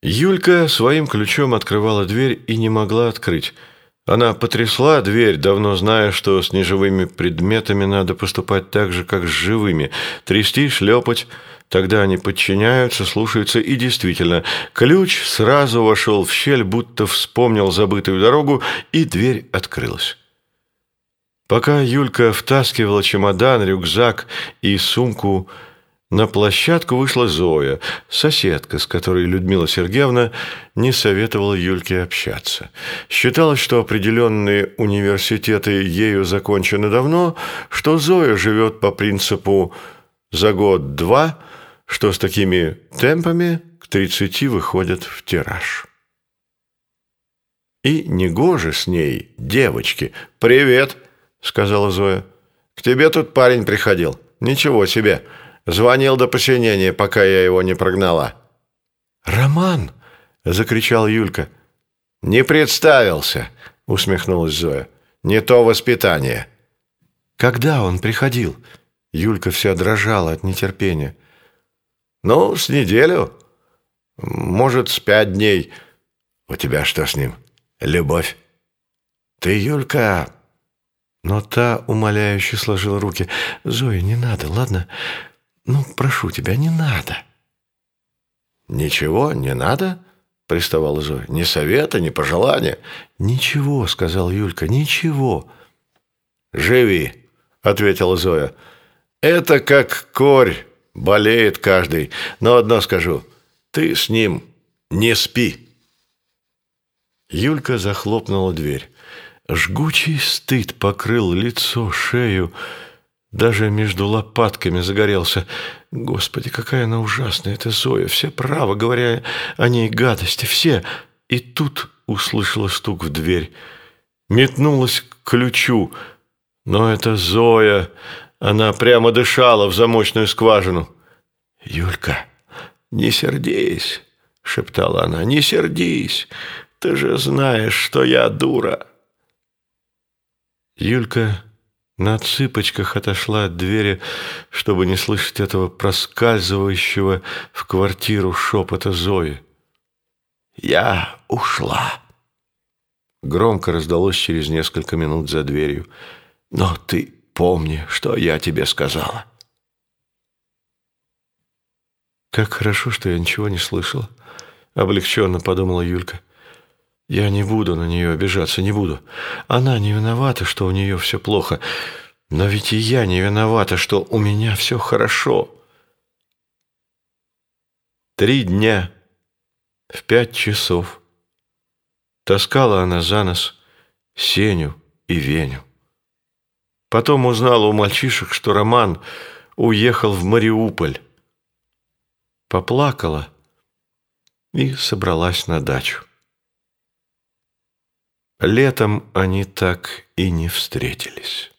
Юлька своим ключом открывала дверь и не могла открыть. Она потрясла дверь, давно зная, что с неживыми предметами надо поступать так же, как с живыми. Трясти, шлепать, тогда они подчиняются, слушаются, и действительно, ключ сразу вошел в щель, будто вспомнил забытую дорогу, и дверь открылась. Пока Юлька втаскивала чемодан, рюкзак и сумку, на площадку вышла Зоя, соседка, с которой Людмила Сергеевна не советовала Юльке общаться. Считалось, что определенные университеты ею закончены давно, что Зоя живет по принципу «за год-два», что с такими темпами к 30 выходят в тираж. И негоже с ней, девочки. «Привет», — сказала Зоя. «К тебе тут парень приходил. Ничего себе. Звонил до посинения, пока я его не прогнала». «Роман!» – закричала Юлька. «Не представился!» – усмехнулась Зоя. «Не то воспитание». «Когда он приходил?» Юлька вся дрожала от нетерпения. «Ну, с неделю. Может, с 5 дней. У тебя что с ним? Любовь?» «Ты, Юлька...» Но та умоляюще сложила руки. «Зоя, не надо, ладно? Ну, прошу тебя, не надо». «Ничего, не надо?» – приставала Зоя. «Ни совета, ни пожелания?» «Ничего», – сказала Юлька, – «ничего». «Живи», – ответила Зоя. «Это как корь, болеет каждый. Но одно скажу, ты с ним не спи». Юлька захлопнула дверь. Жгучий стыд покрыл лицо, шею, даже между лопатками загорелся. Господи, какая она ужасная, эта Зоя, все право, говоря о ней гадости, все. И тут услышала стук в дверь. Метнулась к ключу, но это Зоя, она прямо дышала в замочную скважину. «Юлька, не сердись», — шептала она, — «не сердись, ты же знаешь, что я дура». Юлька на цыпочках отошла от двери, чтобы не слышать этого проскальзывающего в квартиру шепота Зои. «Я ушла», — громко раздалось через несколько минут за дверью. «Но ты помни, что я тебе сказала». «Как хорошо, что я ничего не слышала», — облегченно подумала Юлька. «Я не буду на нее обижаться, не буду. Она не виновата, что у нее все плохо. Но ведь и я не виновата, что у меня все хорошо». 3 дня в 5 часов таскала она за нос Сеню и Веню. Потом узнала у мальчишек, что Роман уехал в Мариуполь. Поплакала и собралась на дачу. Летом они так и не встретились.